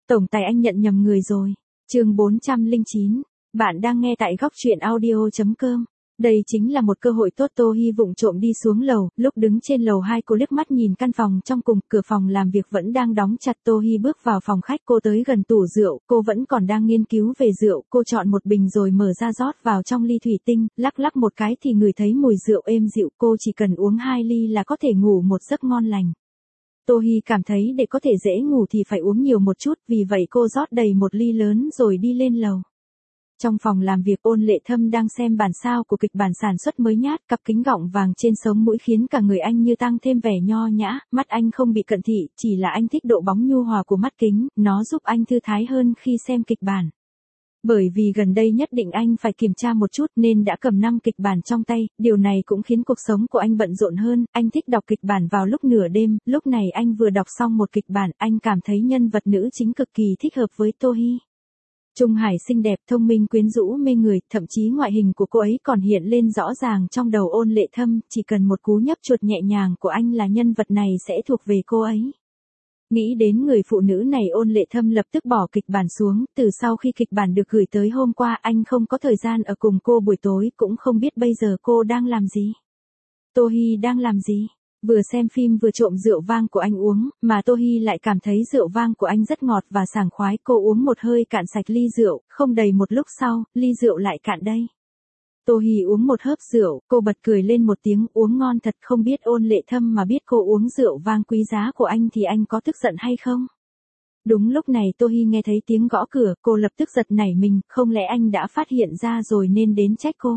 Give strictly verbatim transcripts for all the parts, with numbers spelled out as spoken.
Tổng tài anh nhận nhầm người rồi. Chương bốn trăm lẻ chín. Bạn đang nghe tại góc truyện audio chấm com. Đây chính là một cơ hội tốt. Tô Hi vụng trộm đi xuống lầu, lúc đứng trên lầu hai cô liếc mắt nhìn căn phòng trong cùng, cửa phòng làm việc vẫn đang đóng chặt. Tô Hi bước vào phòng khách, cô tới gần tủ rượu, cô vẫn còn đang nghiên cứu về rượu, cô chọn một bình rồi mở ra rót vào trong ly thủy tinh, lắc lắc một cái thì ngửi thấy mùi rượu êm dịu, cô chỉ cần uống hai ly là có thể ngủ một giấc ngon lành. Tô Hi cảm thấy để có thể dễ ngủ thì phải uống nhiều một chút, vì vậy cô rót đầy một ly lớn rồi đi lên lầu. Trong phòng làm việc, Ôn Lệ Thâm đang xem bản sao của kịch bản sản xuất mới nhát, cặp kính gọng vàng trên sống mũi khiến cả người anh như tăng thêm vẻ nho nhã, mắt anh không bị cận thị, chỉ là anh thích độ bóng nhu hòa của mắt kính, nó giúp anh thư thái hơn khi xem kịch bản. Bởi vì gần đây nhất định anh phải kiểm tra một chút nên đã cầm năm kịch bản trong tay, điều này cũng khiến cuộc sống của anh bận rộn hơn, anh thích đọc kịch bản vào lúc nửa đêm, lúc này anh vừa đọc xong một kịch bản, anh cảm thấy nhân vật nữ chính cực kỳ thích hợp với Tô Hi. Trung Hải xinh đẹp, thông minh, quyến rũ, mê người, thậm chí ngoại hình của cô ấy còn hiện lên rõ ràng trong đầu Ôn Lệ Thâm, chỉ cần một cú nhấp chuột nhẹ nhàng của anh là nhân vật này sẽ thuộc về cô ấy. Nghĩ đến người phụ nữ này, Ôn Lệ Thâm lập tức bỏ kịch bản xuống, từ sau khi kịch bản được gửi tới hôm qua anh không có thời gian ở cùng cô buổi tối, cũng không biết bây giờ cô đang làm gì. Tô Hi đang làm gì? Vừa xem phim vừa trộm rượu vang của anh uống, mà Tô Hi lại cảm thấy rượu vang của anh rất ngọt và sảng khoái, cô uống một hơi cạn sạch ly rượu, không đầy một lúc sau, ly rượu lại cạn đây. Tô Hi uống một hớp rượu, cô bật cười lên một tiếng, uống ngon thật, không biết Ôn Lệ Thâm mà biết cô uống rượu vang quý giá của anh thì anh có tức giận hay không? Đúng lúc này Tô Hi nghe thấy tiếng gõ cửa, cô lập tức giật nảy mình, không lẽ anh đã phát hiện ra rồi nên đến trách cô?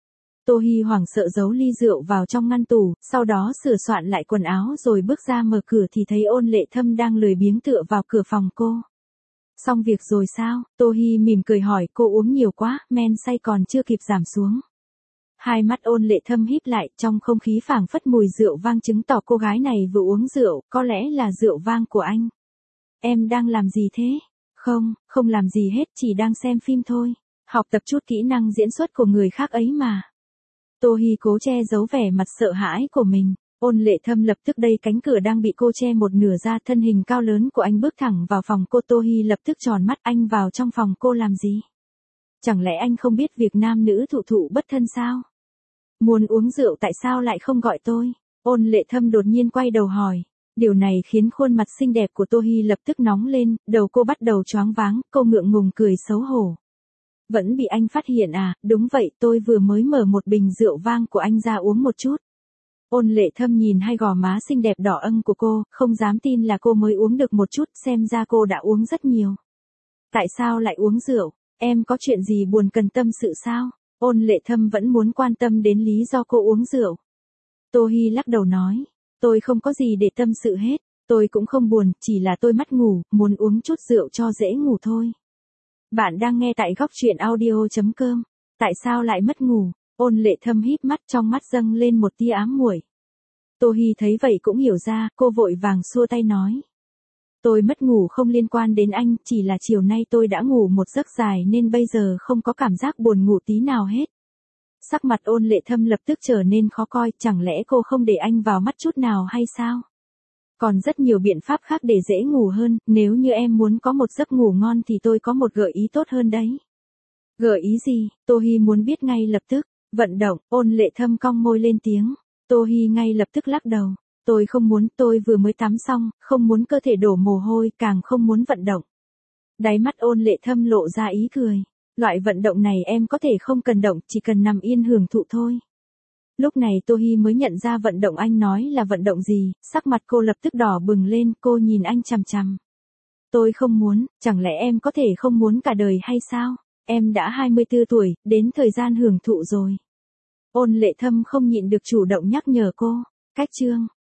Tô Hi hoảng sợ giấu ly rượu vào trong ngăn tủ, sau đó sửa soạn lại quần áo rồi bước ra mở cửa thì thấy Ôn Lệ Thâm đang lười biếng tựa vào cửa phòng cô. Xong việc rồi sao? Tô Hi mỉm cười hỏi, cô uống nhiều quá, men say còn chưa kịp giảm xuống. Hai mắt Ôn Lệ Thâm híp lại, trong không khí phảng phất mùi rượu vang chứng tỏ cô gái này vừa uống rượu, có lẽ là rượu vang của anh. Em đang làm gì thế? Không, không làm gì hết, chỉ đang xem phim thôi. Học tập chút kỹ năng diễn xuất của người khác ấy mà. Tô Hi cố che giấu vẻ mặt sợ hãi của mình. Ôn Lệ Thâm lập tức đây cánh cửa đang bị cô che một nửa ra, thân hình cao lớn của anh bước thẳng vào phòng cô. Tô Hi lập tức tròn mắt, anh vào trong phòng cô làm gì? Chẳng lẽ anh không biết việc nam nữ thụ thụ bất thân sao? Muốn uống rượu tại sao lại không gọi tôi? Ôn Lệ Thâm đột nhiên quay đầu hỏi. Điều này khiến khuôn mặt xinh đẹp của Tô Hi lập tức nóng lên, đầu cô bắt đầu choáng váng, cô ngượng ngùng cười xấu hổ. Vẫn bị anh phát hiện à? Đúng vậy, tôi vừa mới mở một bình rượu vang của anh ra uống một chút. Ôn Lệ Thâm nhìn hai gò má xinh đẹp đỏ ửng của cô, không dám tin là cô mới uống được một chút, xem ra cô đã uống rất nhiều. Tại sao lại uống rượu? Em có chuyện gì buồn cần tâm sự sao? Ôn Lệ Thâm vẫn muốn quan tâm đến lý do cô uống rượu. Tô Hi lắc đầu nói, tôi không có gì để tâm sự hết, tôi cũng không buồn, chỉ là tôi mất ngủ, muốn uống chút rượu cho dễ ngủ thôi. Bạn đang nghe tại góc truyện audio chấm com. Tại sao lại mất ngủ? Ôn Lệ Thâm híp mắt, trong mắt dâng lên một tia ám muội. Tô Hi thấy vậy cũng hiểu ra, cô vội vàng xua tay nói. Tôi mất ngủ không liên quan đến anh, chỉ là chiều nay tôi đã ngủ một giấc dài nên bây giờ không có cảm giác buồn ngủ tí nào hết. Sắc mặt Ôn Lệ Thâm lập tức trở nên khó coi, chẳng lẽ cô không để anh vào mắt chút nào hay sao? Còn rất nhiều biện pháp khác để dễ ngủ hơn, nếu như em muốn có một giấc ngủ ngon thì tôi có một gợi ý tốt hơn đấy. Gợi ý gì? Tô Hi muốn biết ngay lập tức. Vận động. Ôn Lệ Thâm cong môi lên tiếng. Tô Hi ngay lập tức lắc đầu. Tôi không muốn, tôi vừa mới tắm xong, không muốn cơ thể đổ mồ hôi, càng không muốn vận động. Đáy mắt Ôn Lệ Thâm lộ ra ý cười. Loại vận động này em có thể không cần động, chỉ cần nằm yên hưởng thụ thôi. Lúc này Tô Hi mới nhận ra vận động anh nói là vận động gì, sắc mặt cô lập tức đỏ bừng lên, cô nhìn anh chằm chằm. Tôi không muốn, chẳng lẽ em có thể không muốn cả đời hay sao? Em đã hai mươi tư tuổi, đến thời gian hưởng thụ rồi. Ôn Lệ Thâm không nhịn được chủ động nhắc nhở cô. Cách chương.